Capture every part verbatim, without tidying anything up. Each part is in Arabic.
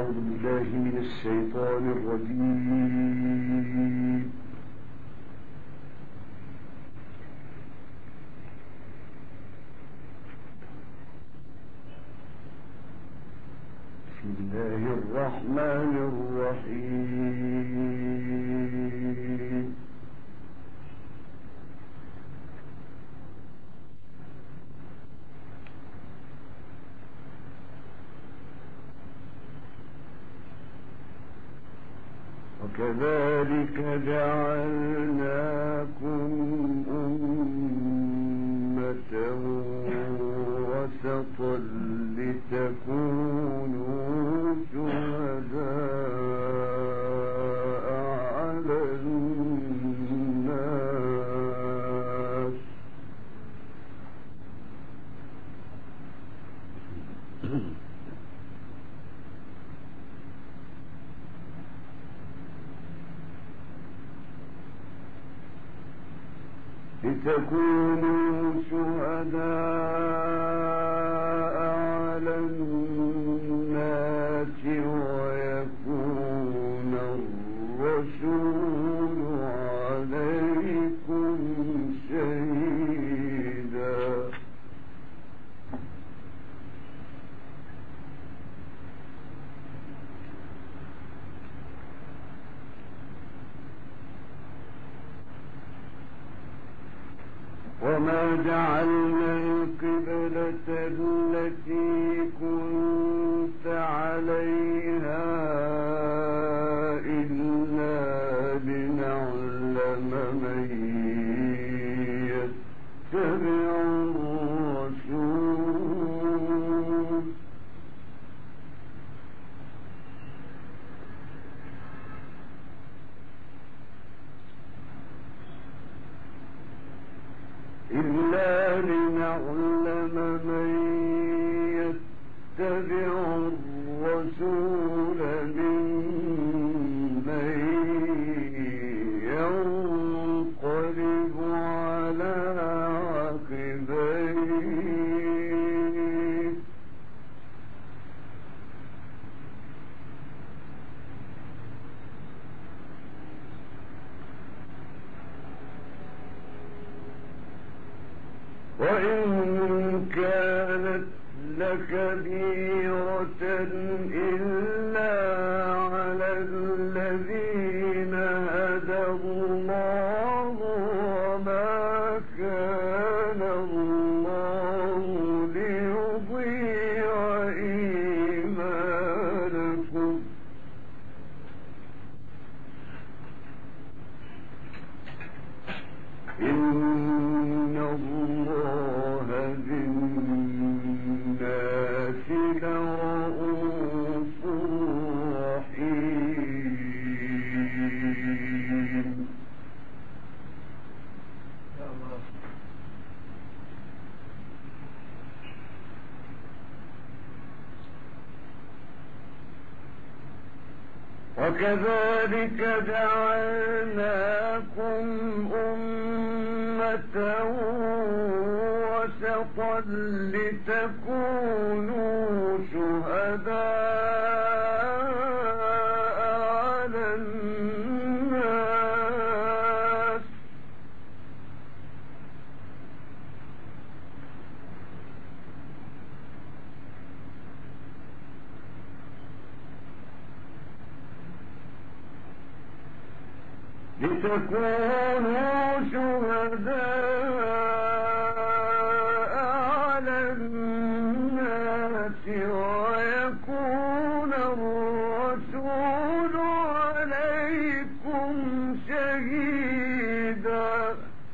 أعوذ بالله من الشيطان الرجيم. بسم الله الرحمن الرحيم. وكذلك جعلناكم أمة وسطا لتكونوا شهداء على الناس لتكونوا شهداء على الناس ويكون الرسول عليكم شهيدا. وما جعلنا القبلة التي كنت عليها إلا لنعلم من يتبع الرسول إلا لنعلم من يتبع الرسول ممن ينقلب على عقبيه وإن كانت لكبيرة إلا على الذين هدى الله وما كان الله ليضيع إيمانكم إن الله بالناس لرءوف رحيم. وكذلك جعلناكم أمة وسطا لتكونوا شهداء على الناس لتكونوا شهداء على الناس ويكون الرسول عليكم شهيدا.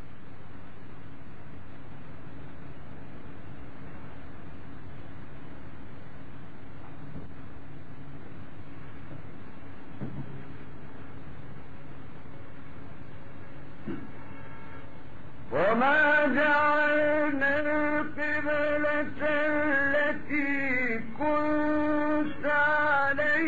وما جعلنا القبلة التي كنت عليها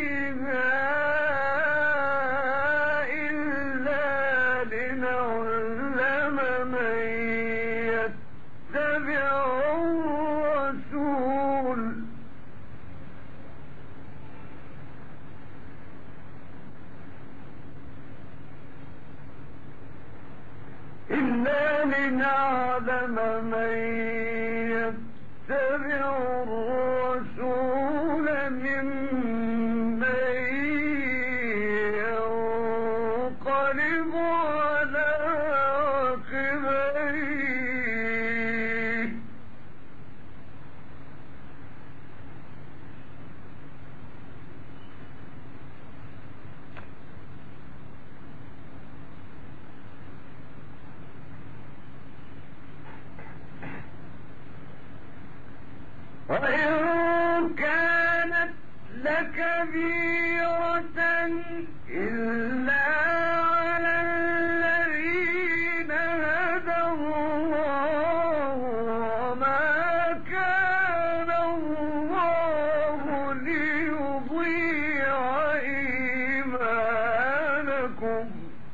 إلا لنعلم من يتبع الرسول ممن ينقلب على عقبيه وإن كانت لكبيرة إلا على الذين هدى الله وما كان الله ليضيع إيمانكم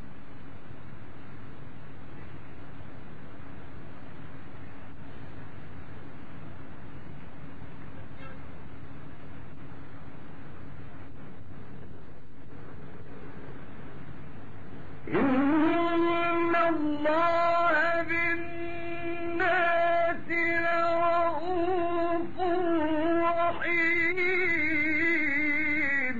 إن الله بالناس لرءوف رحيم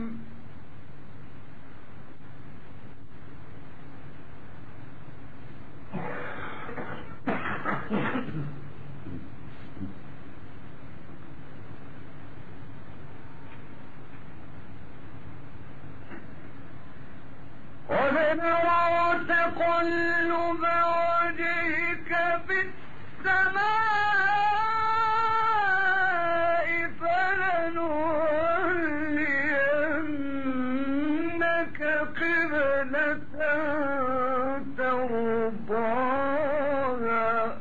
قد نرى تقلب وجهك في السماء فلنولينك قبلة ترضاها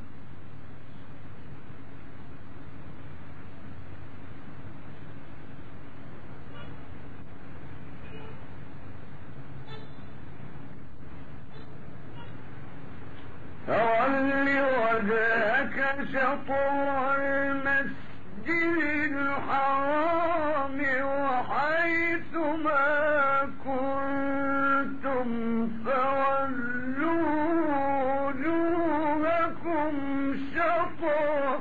فول وجهك شطر المسجد الحرام وحيث ما كنتم فولوا وجوهكم شطره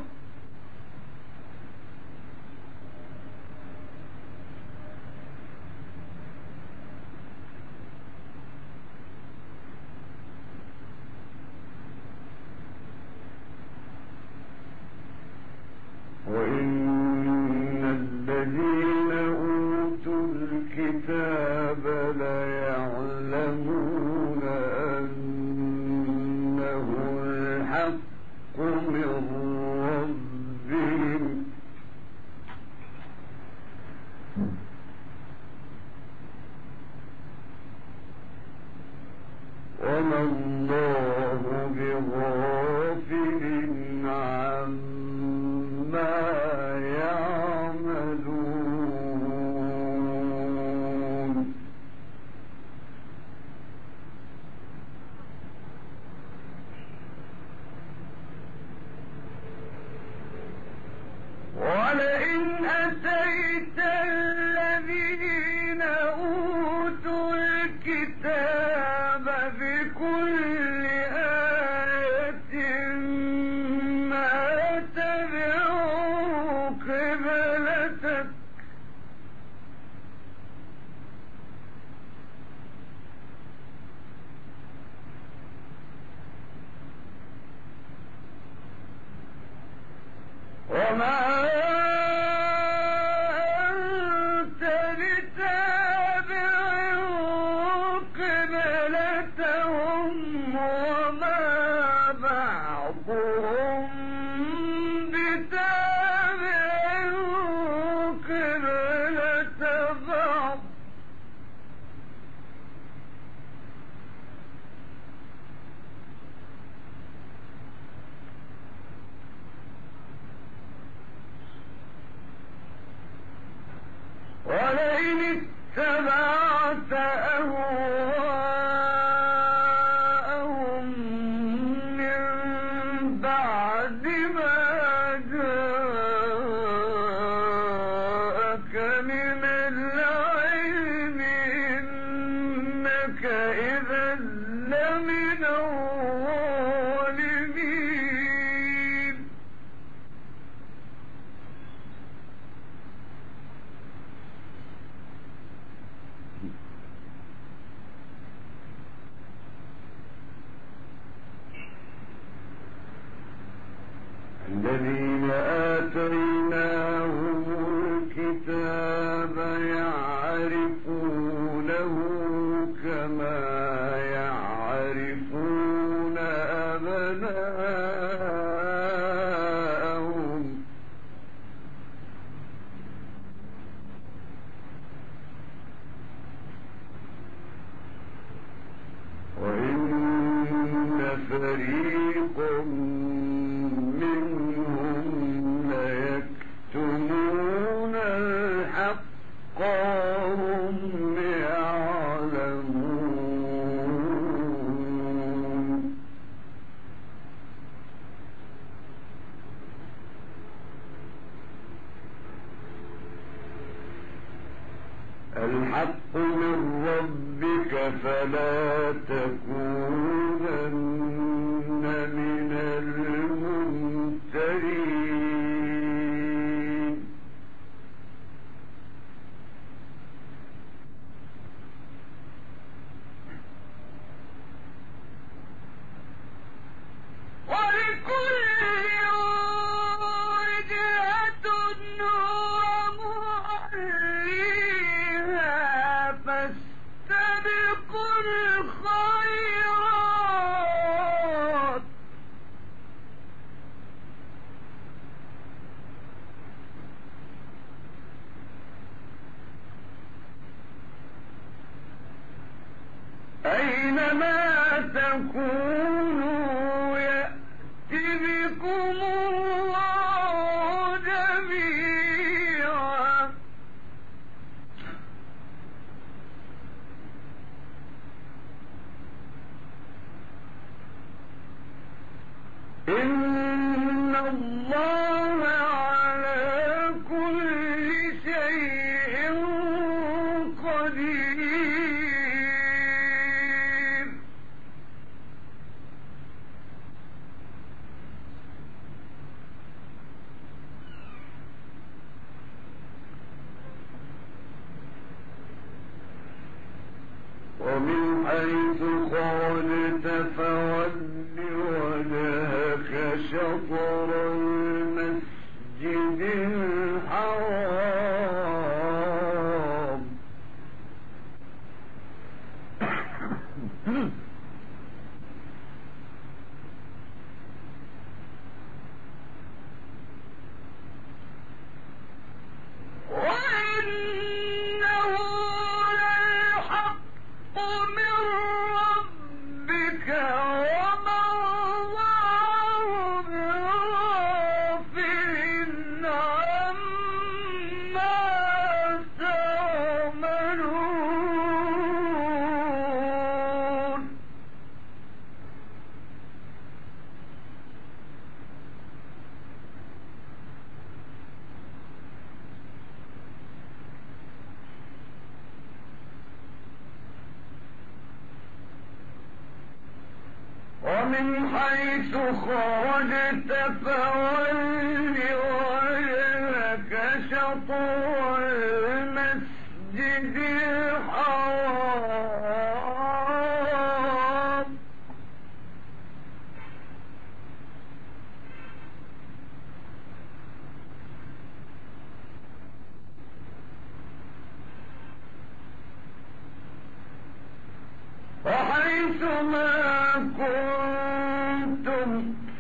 وإن الذين أوتوا الكتاب ليعلمون أنه الحق من ربهم وما الله بغافل عما يعملون فريقا منهم ليكتمون الحق وهم يعلمون. الحق من ربك فلا تكونن من الممترين. ولكل وجهة هو موليها فاستبقوا الخيرات أينما تكونوا يأت بكم الله جميعا. إن الله على كل شيء قدير. ومن حيث خرجت فول وجهك شطر المسجد الحرام وإنه للحق من ربك وما الله بغافل عما تعملون. ومن حيث خرجت فول وجهك شطر المسجد الحرام وحيث ما كنتم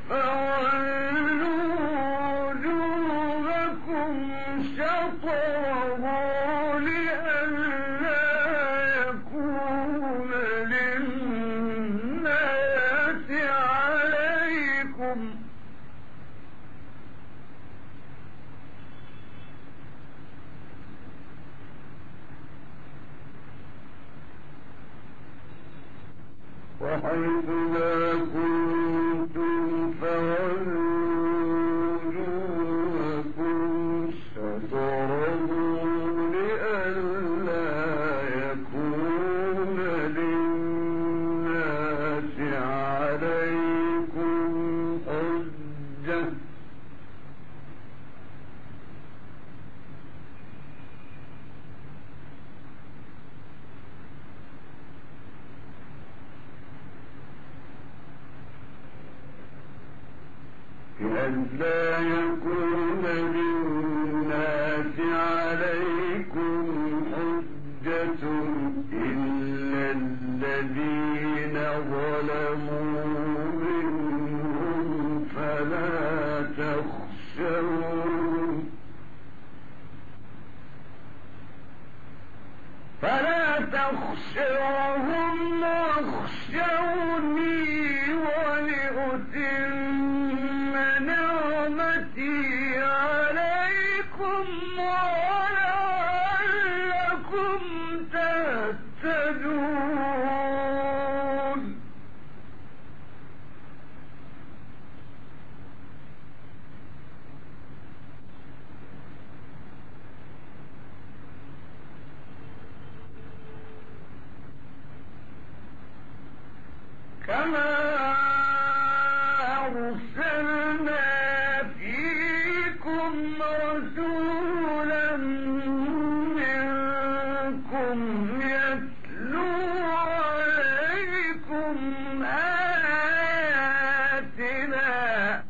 فولوا وجوهكم شطره لئلا يكون للناس عليكم وحيث ما كنتم فولوا وجوهكم شطره لئلا يكون للناس عليكم حجة لئلا يكون للناس عليكم حجة إلا الذين ظلموا منهم فلا تخشوهم فلا تخشوهم واخشوني ولأتم نعمتي عليكم ولعلكم تهتدون. كما أرسلنا فيكم رسولا منكم يتلو عليكم آياتنا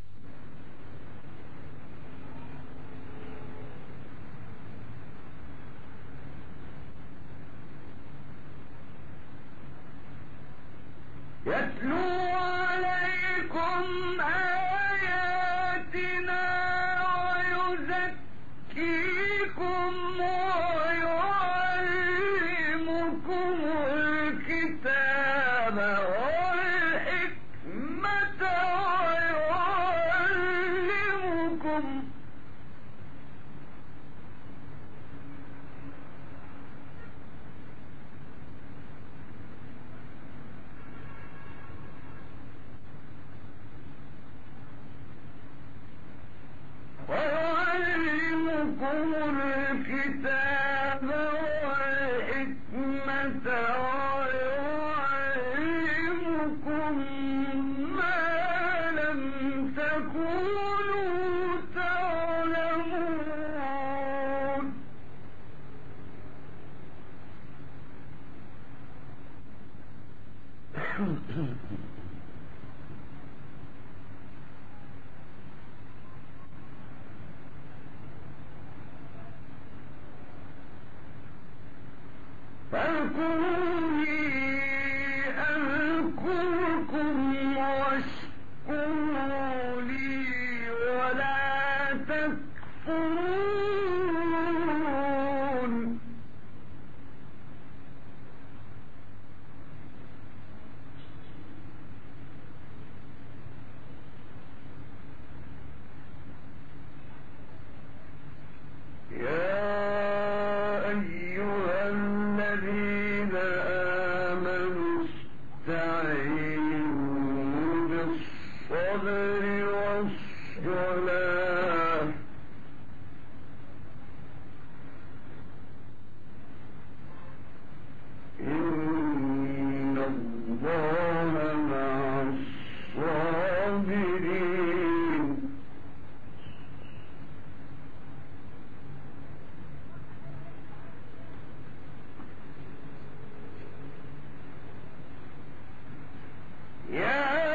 يتلو عليكم آياتنا ويزكيكم ويعلمكم الكتاب والحكمة ويعلمكم ويعلمكم الكتاب والحكمة ويعلمكم ما لم تكونوا تعلمون. فاذكروني أذكركم واشكروا لي ولا تكفرون. يا أيها الذين آمنوا استعينوا بالصبر والصلاة إن الله مع الصابرين. يا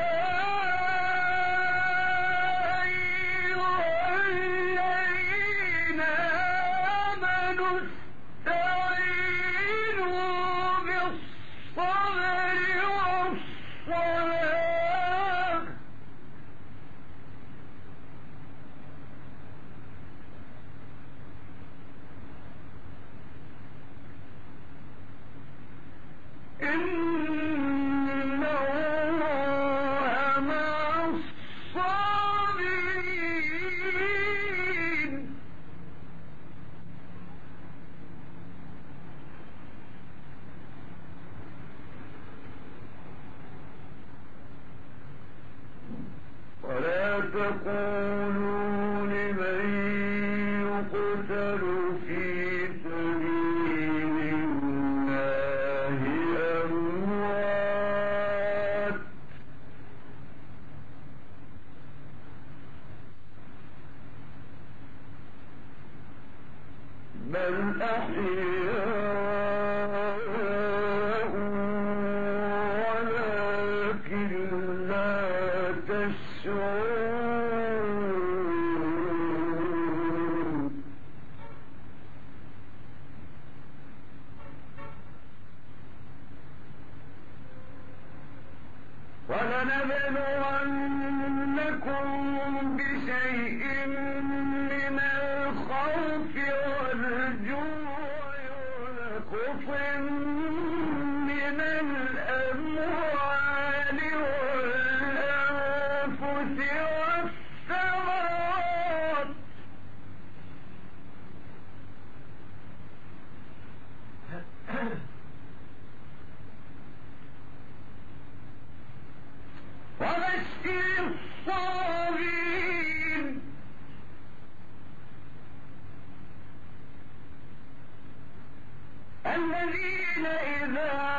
أيها الذين آمنوا استعينوا بالصبر والصلاة إن الله مع الصابرين. ولا تقولوا لمن يقتل في سبيل الله أموات بل أحياء ولكن لا تشعرون. ولنبلونكم بشيء من الخوف والجوع ونقص وقنطر من الأموال والأنفس والثمرات وبشر الصابرين الذين إذا